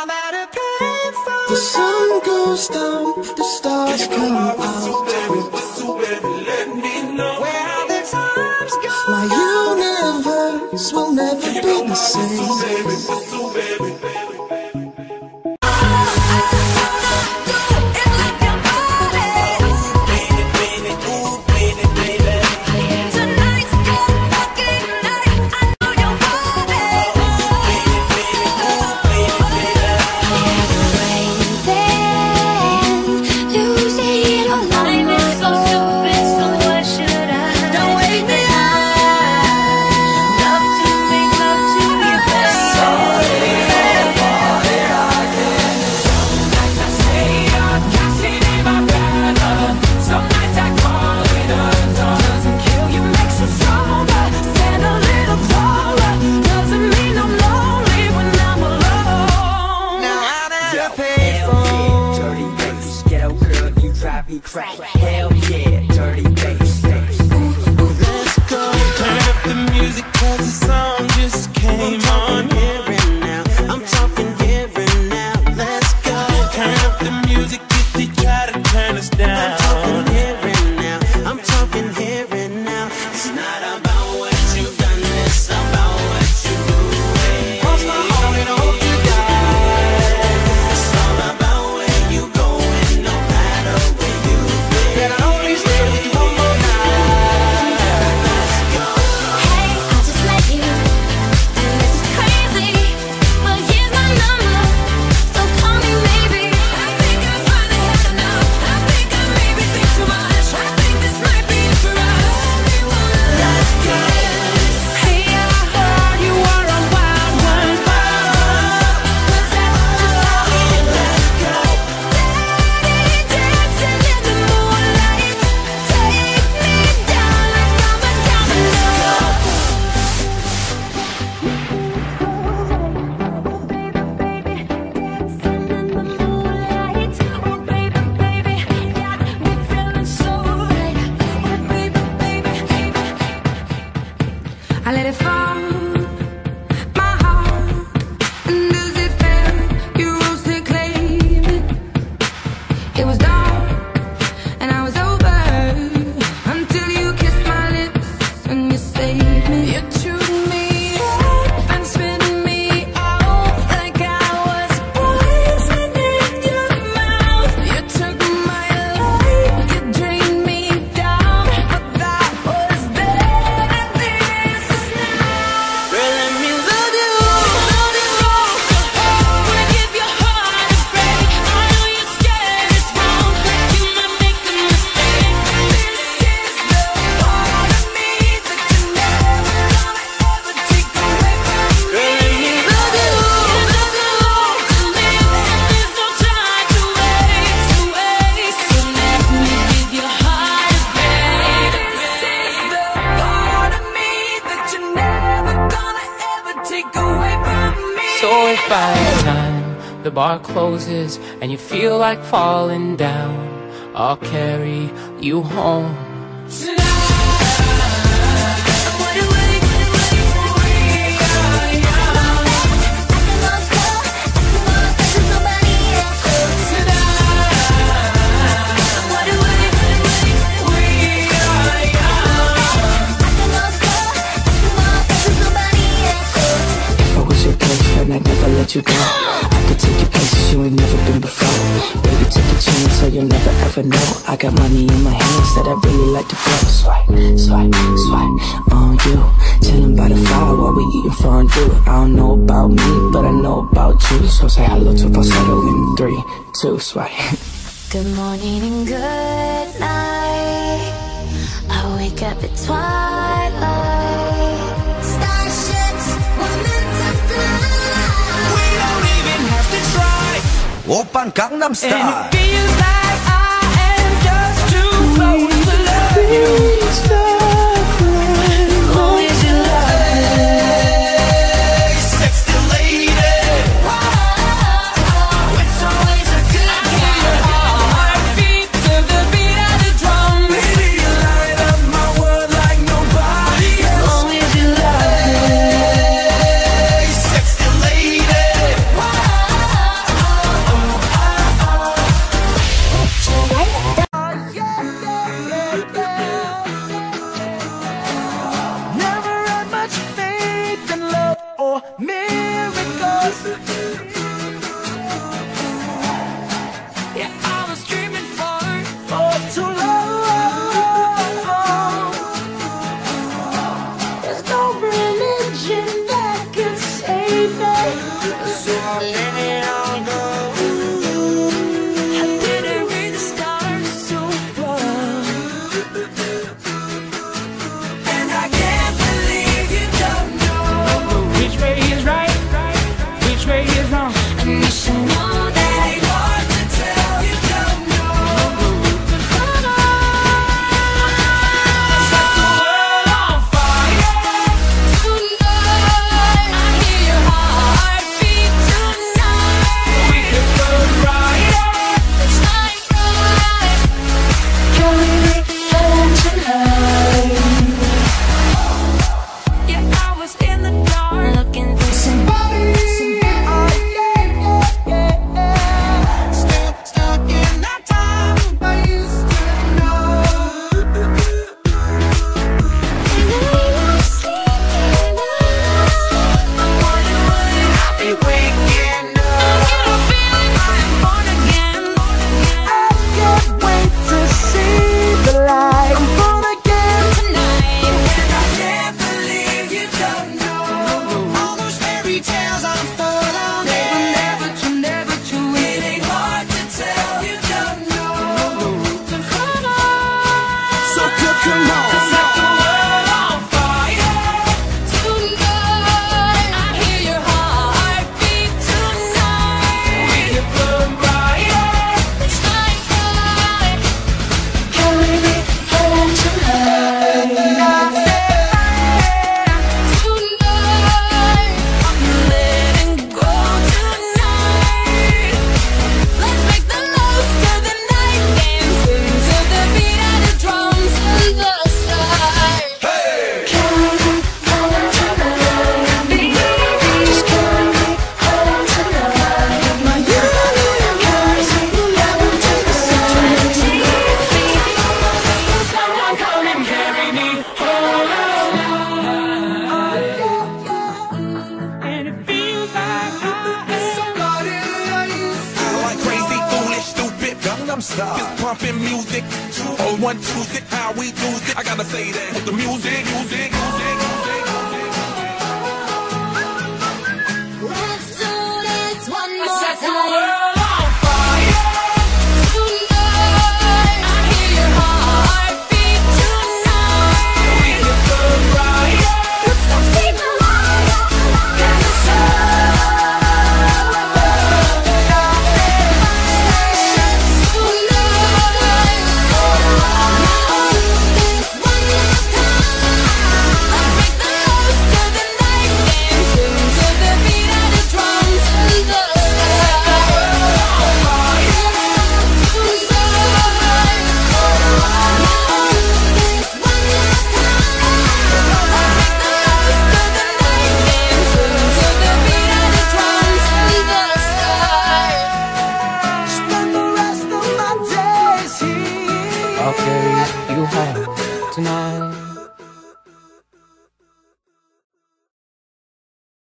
The sun goes down, the stars come out. Where are the times gone? My universe will never be the same. Crack. Hell yeah, dirty bass. Let's go. Turn up the music 'cause the song just came on. Here and now, I'm talking here and now. Let's go. Turn up the music if they try to turn us down. I'm talking here and now, I'm talking here and now. It's not about what you've done, it's about what you do. Cross my heart and I hope you die. It's all about where you going, no matter where you been. Can I only stay with you one more night? Let's go. Hey, I just met you, and this is crazy, but here's my number, so call me maybe. I think I finally had enough. I think I maybe think too much. I think this might be it for us. Let's go. Hey, I heard you were a wild one. Was that just how it Let's go. Daddy dancing in the moonlight? Take me down like I'm a domino. I let it fall, my heart, and as it fell, you rose to claim it. It was dark, and I was over, until you kissed my lips and you saved me. You chewed me up and spit me out like I was poison in your mouth. You took my life, you drained me down, but that was then and this is now. Girl, let me love you. Wanna give your heart a break. I know you're scared it's wrong, but you might make a mistake. This is the part of me that you're never gonna ever take away from me. Girl, let me love you. There's no long to live, and there's no time to waste. So let me give your heart a break. This is the part of me that you're never gonna ever take away from me. So if by the time the bar closes and you feel like falling down, I'll carry you home. If I was your girlfriend, I'd never let you go. I could take you places you ain't never been before. Baby, take a chance so you'll never ever know. I got money in my hands that I really like to blow. Swipe, swipe, swipe on you. Chilling by the fire while we eating fondue. I don't know about me, but I know about you. So say hello to falsetto in 3, 2, swipe. Good morning and good night. I wake up at twilight. Starships were meant to fly. We don't even have to try. Oppan Gangnam Style. And it feels like I am just too close to love you. Long as you love me. Sexy lady. It's always a good time. Heartbeat to the beat of the drum. Baby, you light up my world like nobody else. Long as you love me. Sexy lady. let it all go. I didn't read the stars so well, And I can't believe you don't know Which way is right? Which way is wrong? and you should know that it ain't hard to tell you don't know. Come on. Set the world on fire. Tonight, I hear your heartbeat tonight. We could burn brighter. Shine bright. Carry me home tonight. Yeah, I was in the dark looking for somebody. Stuck in that time I used to know. And I ain't sleeping I'm wondering when I'll be waking I up. get a feeling I'm born again. I can't wait to see the light. I'm born again. Tonight, And I can't believe you don't know all those fairy tales I'm full of. never to It ain't hard to tell you don't know. come on. So come on, set the world on fire. Tonight, I hear your heartbeat tonight. We can burn brighter. Shine bright. Carry me home tonight. Tonight, I'm letting go tonight. Let's make the most of the night, dancing to the beat of the drums and the sky. Carry me home tonight, baby. Just carry me home tonight. My universe carries me down to the sun. Someone come and carry me home. And it feels like Like crazy, foolish, stupid, Gangnam Style. Just pumping music. Oh, one choose it, how we do it. I gotta say that with the music.